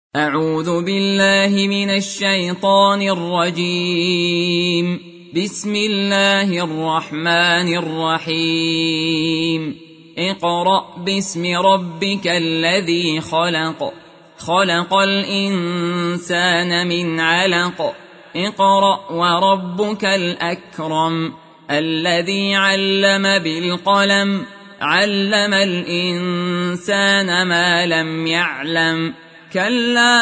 أعوذ بالله من الشيطان الرجيم. بسم الله الرحمن الرحيم. اقرأ باسم ربك الذي خلق، خلق الإنسان من علق. اقرأ وربك الأكرم الذي علم بالقلم، علم الإنسان ما لم يعلم. كلا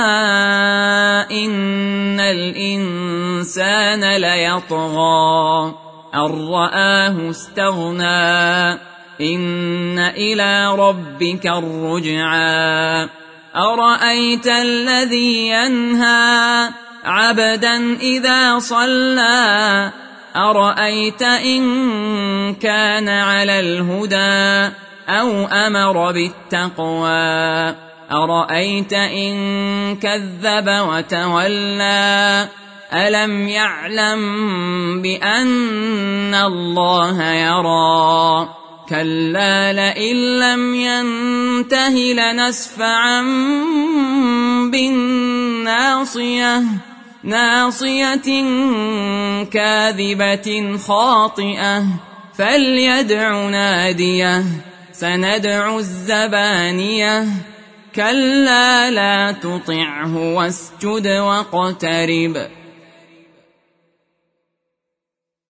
إن الإنسان ليطغى أن رآه استغنى. إن إلى ربك الرجعى. أرأيت الذي ينهى عبدا إذا صلى، أرأيت إن كان على الهدى أو أمر بالتقوى، أرأيت إن كذب وتولى. ألم يعلم بأن الله يرى. كلا لئن لم ينته لنسفعا بالناصية، ناصية كاذبة خاطئة. فليدع ناديه، سندع الزبانية. كلا لا تطعه واسجد واقترب.